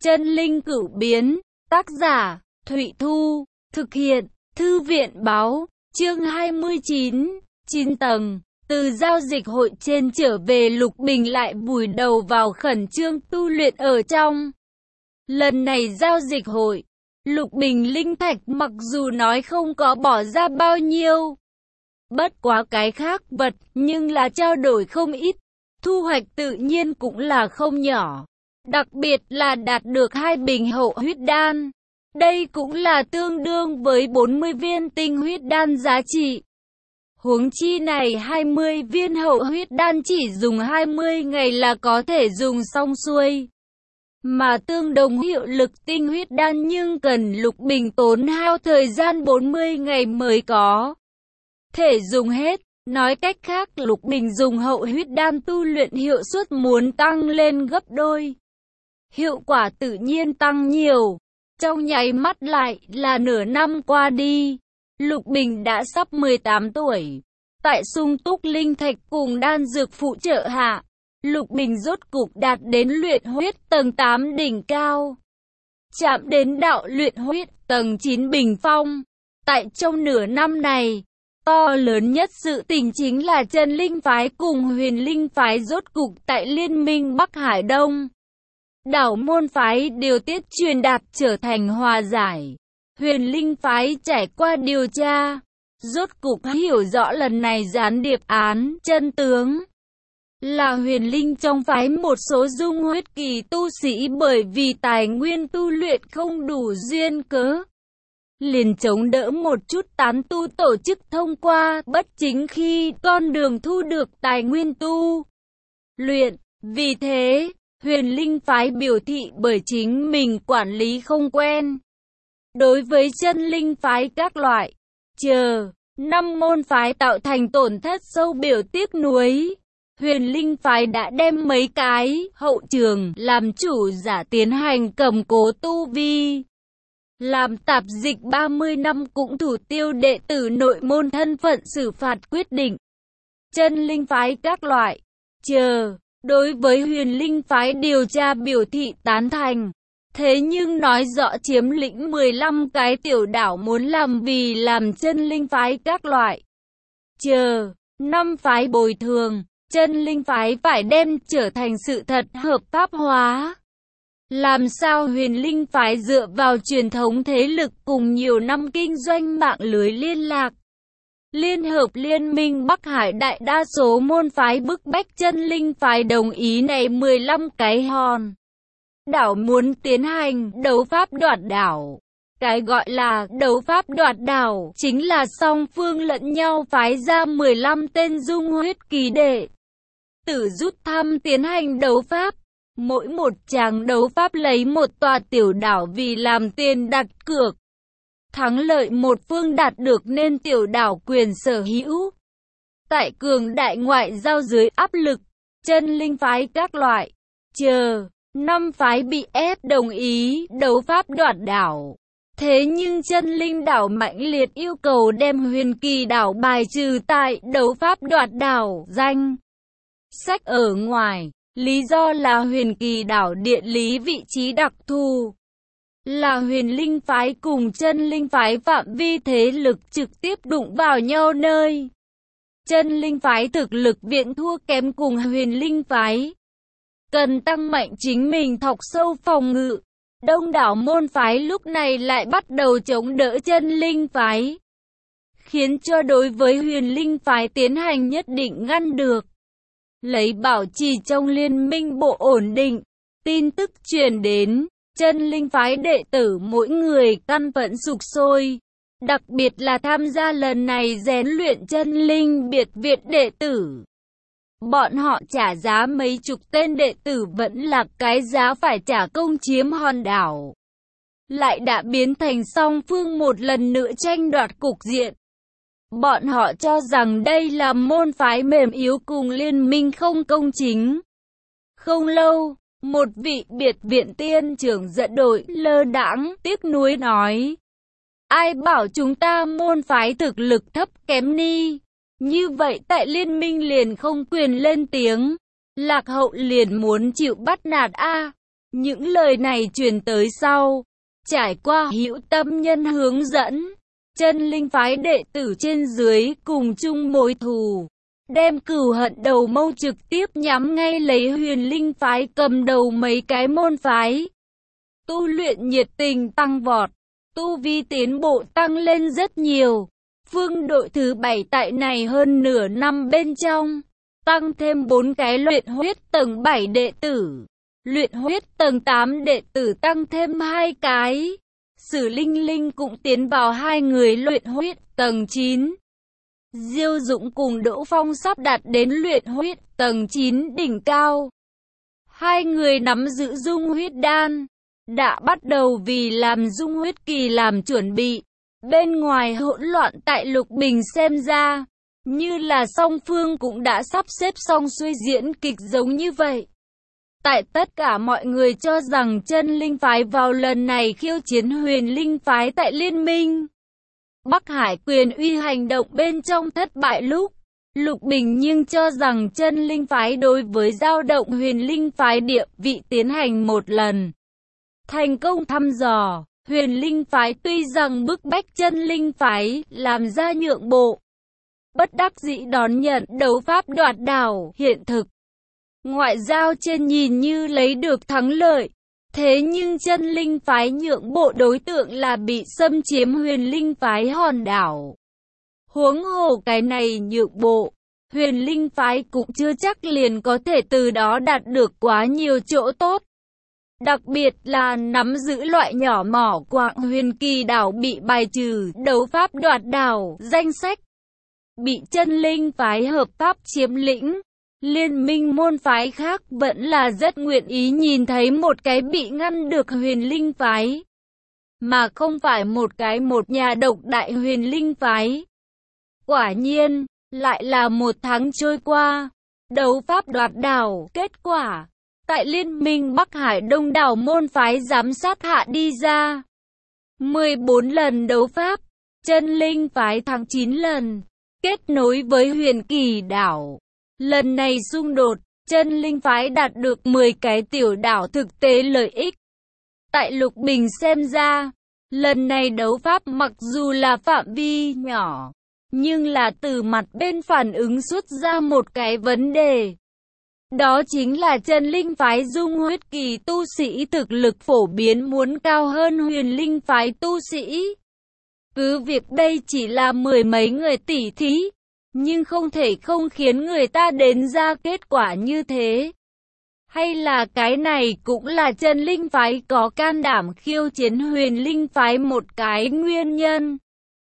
Chân linh cửu biến, tác giả, Thụy Thu, thực hiện, Thư viện Báo, chương 29, 9 tầng. Từ giao dịch hội trên trở về, Lục Bình lại vùi đầu vào khẩn trương tu luyện ở trong. Lần này giao dịch hội, Lục Bình linh thạch mặc dù nói không có bỏ ra bao nhiêu, bất quá cái khác vật, nhưng là trao đổi không ít, thu hoạch tự nhiên cũng là không nhỏ. Đặc biệt là đạt được 2 bình hậu huyết đan. Đây cũng là tương đương với 40 viên tinh huyết đan giá trị. Huống chi này 20 viên hậu huyết đan chỉ dùng 20 ngày là có thể dùng xong xuôi. Mà tương đồng hiệu lực tinh huyết đan nhưng cần Lục Bình tốn hao thời gian 40 ngày mới có thể dùng hết. Nói cách khác, Lục Bình dùng hậu huyết đan tu luyện hiệu suất muốn tăng lên gấp đôi. Hiệu quả tự nhiên tăng nhiều. Trong nháy mắt lại là nửa năm qua đi, Lục Bình đã sắp 18 tuổi. Tại sung túc linh thạch cùng đan dược phụ trợ hạ, Lục Bình rốt cục đạt đến luyện huyết tầng 8 đỉnh cao. Chạm đến đạo luyện huyết tầng 9 bình phong. Tại trong nửa năm này, to lớn nhất sự tình chính là Chân Linh Phái cùng Huyền Linh Phái rốt cục tại Liên minh Bắc Hải Đông Đảo môn phái điều tiết truyền đạt trở thành hòa giải. Huyền Linh Phái trải qua điều tra, rốt cục hiểu rõ lần này gián điệp án chân tướng. Là Huyền Linh trong phái một số dung huyết kỳ tu sĩ bởi vì tài nguyên tu luyện không đủ duyên cớ, liền chống đỡ một chút tán tu tổ chức thông qua bất chính khi con đường thu được tài nguyên tu luyện. Vì thế, Huyền Linh Phái biểu thị bởi chính mình quản lý không quen. Đối với Chân Linh Phái các loại, năm môn phái tạo thành tổn thất sâu biểu tiếc nuối. Huyền Linh Phái đã đem mấy cái hậu trường làm chủ giả tiến hành cầm cố tu vi. Làm tạp dịch 30 năm cũng thủ tiêu đệ tử nội môn thân phận xử phạt quyết định. Chân Linh Phái các loại, đối với Huyền Linh Phái điều tra biểu thị tán thành. Thế nhưng nói rõ chiếm lĩnh 15 cái tiểu đảo muốn làm vì làm Chân Linh Phái các loại, năm phái bồi thường. Chân Linh Phái phải đem trở thành sự thật hợp pháp hóa. Làm sao Huyền Linh Phái dựa vào truyền thống thế lực cùng nhiều năm kinh doanh mạng lưới liên lạc, liên hợp Liên minh Bắc Hải đại đa số môn phái bức bách Chân Linh Phái đồng ý này 15 cái hòn đảo muốn tiến hành đấu pháp đoạt đảo. Cái gọi là đấu pháp đoạt đảo chính là song phương lẫn nhau phái ra 15 tên dung huyết kỳ đệ tử rút thăm tiến hành đấu pháp. Mỗi một tràng đấu pháp lấy một tòa tiểu đảo vì làm tiền đặt cược. Thắng lợi một phương đạt được nên tiểu đảo quyền sở hữu. Tại cường đại ngoại giao dưới áp lực, Chân Linh Phái các loại, năm phái bị ép đồng ý đấu pháp đoạt đảo. Thế nhưng Chân Linh đảo mãnh liệt yêu cầu đem Huyền Kỳ đảo bài trừ tại đấu pháp đoạt đảo danh sách ở ngoài. Lý do là Huyền Kỳ đảo địa lý vị trí đặc thù, là Huyền Linh Phái cùng Chân Linh Phái phạm vi thế lực trực tiếp đụng vào nhau nơi. Chân Linh Phái thực lực viện thua kém cùng Huyền Linh Phái, cần tăng mạnh chính mình thọc sâu phòng ngự. Đông đảo môn phái lúc này lại bắt đầu chống đỡ Chân Linh Phái, khiến cho đối với Huyền Linh Phái tiến hành nhất định ngăn được. Lấy bảo trì trong liên minh bộ ổn định, tin tức truyền đến, Chân Linh Phái đệ tử mỗi người căn phẫn sục sôi. Đặc biệt là tham gia lần này rèn luyện Chân Linh biệt viện đệ tử. Bọn họ trả giá mấy chục tên đệ tử vẫn là cái giá phải trả công chiếm hòn đảo. Lại đã biến thành song phương một lần nữa tranh đoạt cục diện. Bọn họ cho rằng đây là môn phái mềm yếu cùng liên minh không công chính. Không lâu, một vị biệt viện tiên trưởng dẫn đội lơ đãng tiếc nuối nói: ai bảo chúng ta môn phái thực lực thấp kém ni, như vậy tại liên minh liền không quyền lên tiếng, lạc hậu liền muốn chịu bắt nạt a. Những lời này truyền tới sau, trải qua Hữu Tâm Nhân hướng dẫn, Chân Linh phái đệ tử trên dưới cùng chung mối thù, đem cừu hận đầu mâu trực tiếp nhắm ngay lấy Huyền Linh phái cầm đầu mấy cái môn phái. Tu luyện nhiệt tình tăng vọt, tu vi tiến bộ tăng lên rất nhiều. Phương đội thứ 7 tại này hơn nửa năm bên trong, tăng thêm 4 cái luyện huyết tầng 7 đệ tử. Luyện huyết tầng 8 đệ tử tăng thêm 2 cái. Sử Linh Linh cũng tiến vào 2 người luyện huyết tầng 9. Diêu Dũng cùng Đỗ Phong sắp đạt đến luyện huyết tầng 9 đỉnh cao. 2 người nắm giữ dung huyết đan, đã bắt đầu vì làm dung huyết kỳ làm chuẩn bị. Bên ngoài hỗn loạn tại Lục Bình xem ra, như là song phương cũng đã sắp xếp xong xuôi diễn kịch giống như vậy. Tại tất cả mọi người cho rằng Chân Linh phái vào lần này khiêu chiến Huyền Linh phái tại liên minh Bắc Hải Quyền Uy hành động bên trong thất bại lúc, Lục Bình nhưng cho rằng Chân Linh phái đối với dao động Huyền Linh phái địa vị tiến hành một lần thành công thăm dò. Huyền Linh phái tuy rằng bức bách Chân Linh phái làm ra nhượng bộ, bất đắc dĩ đón nhận đấu pháp đoạt đảo hiện thực. Ngoại giao trên nhìn như lấy được thắng lợi, thế nhưng Chân Linh phái nhượng bộ đối tượng là bị xâm chiếm Huyền Linh phái hòn đảo. Huống hồ cái này nhượng bộ, Huyền Linh phái cũng chưa chắc liền có thể từ đó đạt được quá nhiều chỗ tốt. Đặc biệt là nắm giữ loại nhỏ mỏ quạng Huyền Kỳ đảo bị bài trừ đấu pháp đoạt đảo danh sách, bị Chân Linh phái hợp pháp chiếm lĩnh. Liên minh môn phái khác vẫn là rất nguyện ý nhìn thấy một cái bị ngăn được Huyền Linh phái, mà không phải một nhà độc đại Huyền Linh phái. Quả nhiên, lại là một tháng trôi qua, đấu pháp đoạt đảo, kết quả, tại liên minh Bắc Hải đông đảo môn phái giám sát hạ đi ra. 14 lần đấu pháp, Chân Linh phái thắng 9 lần, kết nối với Huyền Kỳ đảo. Lần này xung đột, Chân Linh phái đạt được 10 cái tiểu đảo thực tế lợi ích. Tại Lục Bình xem ra, lần này đấu pháp mặc dù là phạm vi nhỏ, nhưng là từ mặt bên phản ứng xuất ra một cái vấn đề. Đó chính là Chân Linh phái dung huyết kỳ tu sĩ thực lực phổ biến muốn cao hơn Huyền Linh phái tu sĩ. Cứ việc đây chỉ là 10 mấy người tỉ thí, nhưng không thể không khiến người ta đến ra kết quả như thế. Hay là cái này cũng là Chân Linh phái có can đảm khiêu chiến Huyền Linh phái một cái nguyên nhân.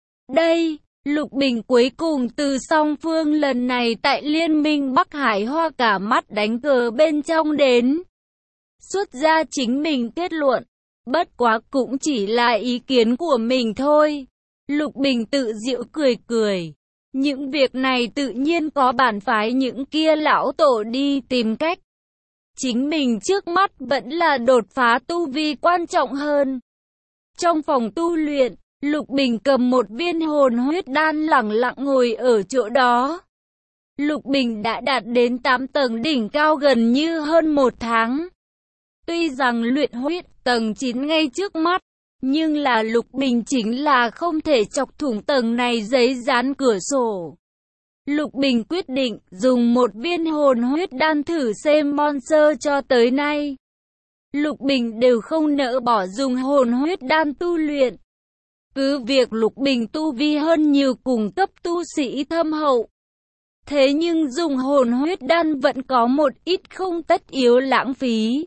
Đây, Lục Bình cuối cùng từ song phương lần này tại liên minh Bắc Hải hoa cả mắt đánh cờ bên trong đến xuất ra chính mình kết luận. Bất quá cũng chỉ là ý kiến của mình thôi. Lục Bình tự giễu cười cười. Những việc này tự nhiên có bản phái những kia lão tổ đi tìm cách. Chính mình trước mắt vẫn là đột phá tu vi quan trọng hơn. Trong phòng tu luyện, Lục Bình cầm một viên hồn huyết đan lẳng lặng ngồi ở chỗ đó. Lục Bình đã đạt đến 8 tầng đỉnh cao gần như hơn 1 tháng. Tuy rằng luyện huyết tầng 9 ngay trước mắt, nhưng là Lục Bình chính là không thể chọc thủng tầng này giấy dán cửa sổ. Lục Bình quyết định dùng một viên hồn huyết đan thử xem monster cho tới nay. Lục Bình đều không nỡ bỏ dùng hồn huyết đan tu luyện. Cứ việc Lục Bình tu vi hơn nhiều cùng cấp tu sĩ thâm hậu. Thế nhưng dùng hồn huyết đan vẫn có một ít không tất yếu lãng phí.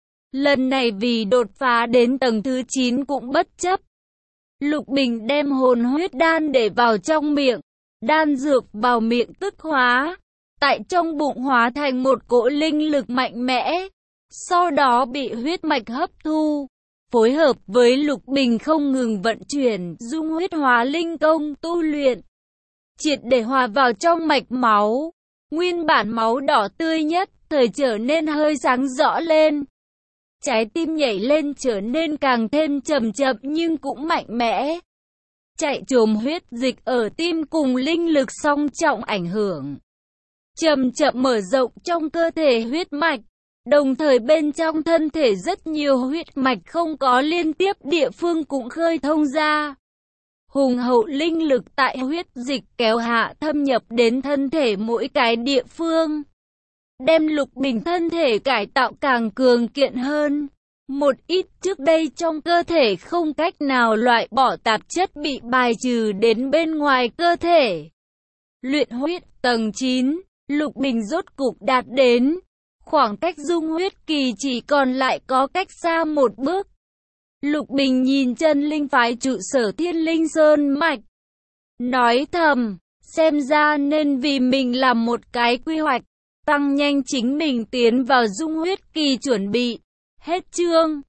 Lần này vì đột phá đến tầng thứ 9 cũng bất chấp. Lục Bình đem hồn huyết đan để vào trong miệng. Đan dược vào miệng tức hóa. Tại trong bụng hóa thành một cỗ linh lực mạnh mẽ. Sau đó bị huyết mạch hấp thu. Phối hợp với Lục Bình không ngừng vận chuyển dung huyết hóa linh công tu luyện. Triệt để hòa vào trong mạch máu. Nguyên bản máu đỏ tươi nhất thời trở nên hơi sáng rõ lên. Trái tim nhảy lên trở nên càng thêm chậm chậm nhưng cũng mạnh mẽ. Chạy trồm huyết dịch ở tim cùng linh lực song trọng ảnh hưởng. Chậm chậm mở rộng trong cơ thể huyết mạch. Đồng thời bên trong thân thể rất nhiều huyết mạch không có liên tiếp địa phương cũng khơi thông ra. Hùng hậu linh lực tại huyết dịch kéo hạ thâm nhập đến thân thể mỗi cái địa phương. Đem Lục Bình thân thể cải tạo càng cường kiện hơn. Một ít trước đây trong cơ thể không cách nào loại bỏ tạp chất bị bài trừ đến bên ngoài cơ thể. Luyện huyết tầng 9, Lục Bình rốt cục đạt đến. Khoảng cách dung huyết kỳ chỉ còn lại có cách xa một bước. Lục Bình nhìn chân linh phái trụ sở Thiên Linh Sơn Mạch. Nói thầm, xem ra nên vì mình làm một cái quy hoạch, tăng nhanh chính mình tiến vào dung huyết kỳ chuẩn bị. Hết chương.